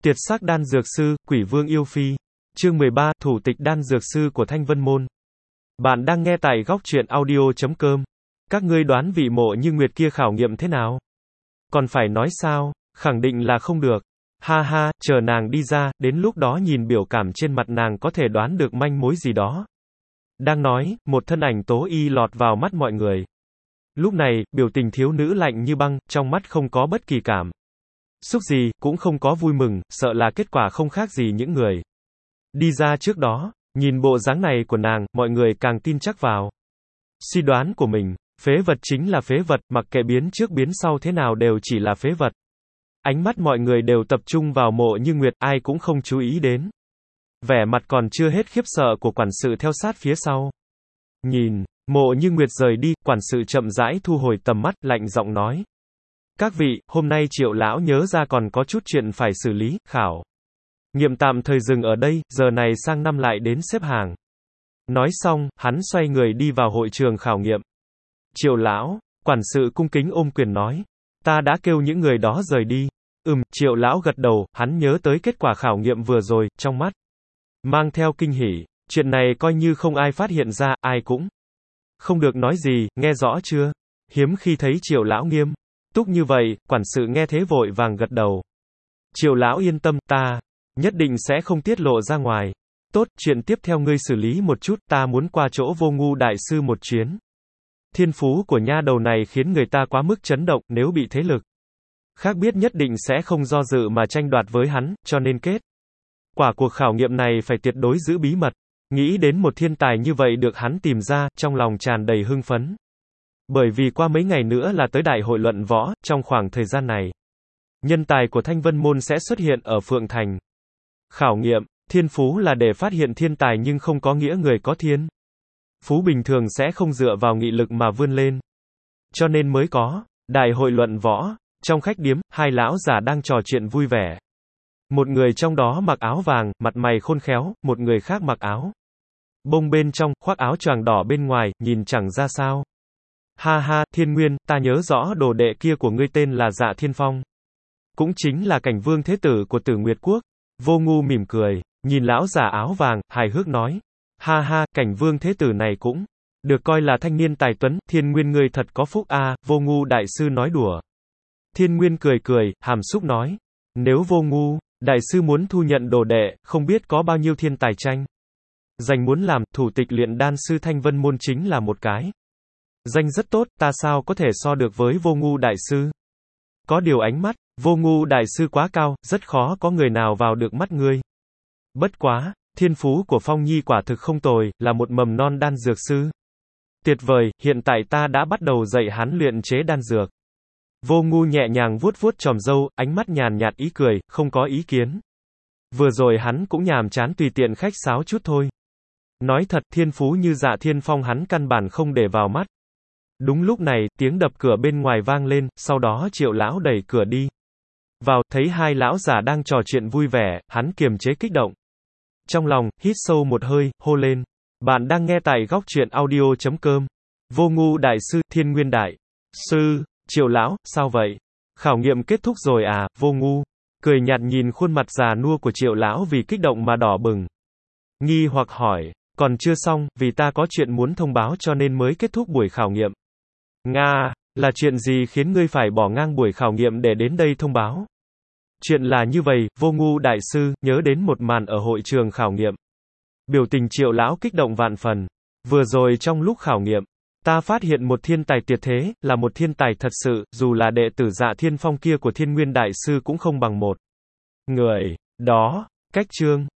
Tiệt sắc đan dược sư, Quỷ Vương Yêu Phi. Chương 13, thủ tịch đan dược sư của Thanh Vân Môn. Bạn đang nghe tại góc truyện audio.com. Các ngươi đoán vị Mộ Như Nguyệt kia khảo nghiệm thế nào? Còn phải nói sao? Khẳng định là không được. Ha ha, chờ nàng đi ra, đến lúc đó nhìn biểu cảm trên mặt nàng có thể đoán được manh mối gì đó. Đang nói, một thân ảnh tố y lọt vào mắt mọi người. Lúc này, biểu tình thiếu nữ lạnh như băng, trong mắt không có bất kỳ cảm xúc gì, cũng không có vui mừng, sợ là kết quả không khác gì những người đi ra trước đó. Nhìn bộ dáng này của nàng, mọi người càng tin chắc vào suy đoán của mình. Phế vật chính là phế vật, mặc kệ biến trước biến sau thế nào đều chỉ là phế vật. Ánh mắt mọi người đều tập trung vào Mộ Như Nguyệt, ai cũng không chú ý đến vẻ mặt còn chưa hết khiếp sợ của quản sự theo sát phía sau. Nhìn Mộ Như Nguyệt rời đi, quản sự chậm rãi thu hồi tầm mắt, lạnh giọng nói: các vị, hôm nay Triệu lão nhớ ra còn có chút chuyện phải xử lý, khảo nghiệm tạm thời dừng ở đây, giờ này sang năm lại đến xếp hàng. Nói xong, hắn xoay người đi vào hội trường khảo nghiệm. Triệu lão, quản sự cung kính ôm quyền nói: ta đã kêu những người đó rời đi. Triệu lão gật đầu, hắn nhớ tới kết quả khảo nghiệm vừa rồi, trong mắt mang theo kinh hỉ. Chuyện này coi như không ai phát hiện ra, ai cũng không được nói gì, nghe rõ chưa? Hiếm khi thấy Triệu lão nghiêm túc như vậy, quản sự nghe thế vội vàng gật đầu. Triệu lão yên tâm, ta nhất định sẽ không tiết lộ ra ngoài. Tốt, chuyện tiếp theo ngươi xử lý một chút, ta muốn qua chỗ Vô Ngu đại sư một chuyến. Thiên phú của nha đầu này khiến người ta quá mức chấn động, nếu bị thế lực khác biết nhất định sẽ không do dự mà tranh đoạt với hắn, cho nên kết quả cuộc khảo nghiệm này phải tuyệt đối giữ bí mật. Nghĩ đến một thiên tài như vậy được hắn tìm ra, trong lòng tràn đầy hưng phấn. Bởi vì qua mấy ngày nữa là tới đại hội luận võ, trong khoảng thời gian này, nhân tài của Thanh Vân Môn sẽ xuất hiện ở Phượng Thành. Khảo nghiệm, thiên phú là để phát hiện thiên tài nhưng không có nghĩa người có thiên phú bình thường sẽ không dựa vào nghị lực mà vươn lên. Cho nên mới có đại hội luận võ. Trong khách điếm, hai lão già đang trò chuyện vui vẻ. Một người trong đó mặc áo vàng, mặt mày khôn khéo, một người khác mặc áo bông bên trong, khoác áo choàng đỏ bên ngoài, nhìn chẳng ra sao. Ha ha, Thiên Nguyên, ta nhớ rõ đồ đệ kia của ngươi tên là Dạ Thiên Phong. Cũng chính là Cảnh Vương Thế Tử của Tử Nguyệt Quốc. Vô Ngu mỉm cười, nhìn lão già áo vàng, hài hước nói. Ha ha, Cảnh Vương Thế Tử này cũng được coi là thanh niên tài tuấn, Thiên Nguyên ngươi thật có phúc a. Vô Ngu đại sư nói đùa. Thiên Nguyên cười cười, hàm xúc nói. Nếu Vô Ngu đại sư muốn thu nhận đồ đệ, không biết có bao nhiêu thiên tài tranh giành muốn làm thủ tịch luyện đan sư Thanh Vân Môn chính là một cái danh rất tốt, ta sao có thể so được với Vô Ngu đại sư. Có điều ánh mắt Vô Ngu đại sư quá cao, rất khó có người nào vào được mắt ngươi. Bất quá, thiên phú của Phong Nhi quả thực không tồi, là một mầm non đan dược sư. Tuyệt vời, hiện tại ta đã bắt đầu dạy hắn luyện chế đan dược. Vô Ngu nhẹ nhàng vuốt vuốt chòm râu, ánh mắt nhàn nhạt ý cười, không có ý kiến. Vừa rồi hắn cũng nhàm chán tùy tiện khách sáo chút thôi. Nói thật, thiên phú như Dạ Thiên Phong hắn căn bản không để vào mắt. Đúng lúc này, tiếng đập cửa bên ngoài vang lên, sau đó Triệu lão đẩy cửa đi vào, thấy hai lão già đang trò chuyện vui vẻ, hắn kiềm chế kích động trong lòng, hít sâu một hơi, hô lên. Bạn đang nghe tại góc truyện audio.com. Vô Ngu đại sư, Thiên Nguyên đại sư. Triệu lão, sao vậy? Khảo nghiệm kết thúc rồi à? Vô Ngu cười nhạt nhìn khuôn mặt già nua của Triệu lão vì kích động mà đỏ bừng. Nghi hoặc hỏi, còn chưa xong, vì ta có chuyện muốn thông báo cho nên mới kết thúc buổi khảo nghiệm. Nga, là chuyện gì khiến ngươi phải bỏ ngang buổi khảo nghiệm để đến đây thông báo? Chuyện là như vậy, Vô Ngu đại sư, nhớ đến một màn ở hội trường khảo nghiệm. Biểu tình Triệu lão kích động vạn phần. Vừa rồi trong lúc khảo nghiệm, ta phát hiện một thiên tài tuyệt thế, là một thiên tài thật sự, dù là đệ tử Dạ Thiên Phong kia của Thiên Nguyên đại sư cũng không bằng một người đó. Cách chương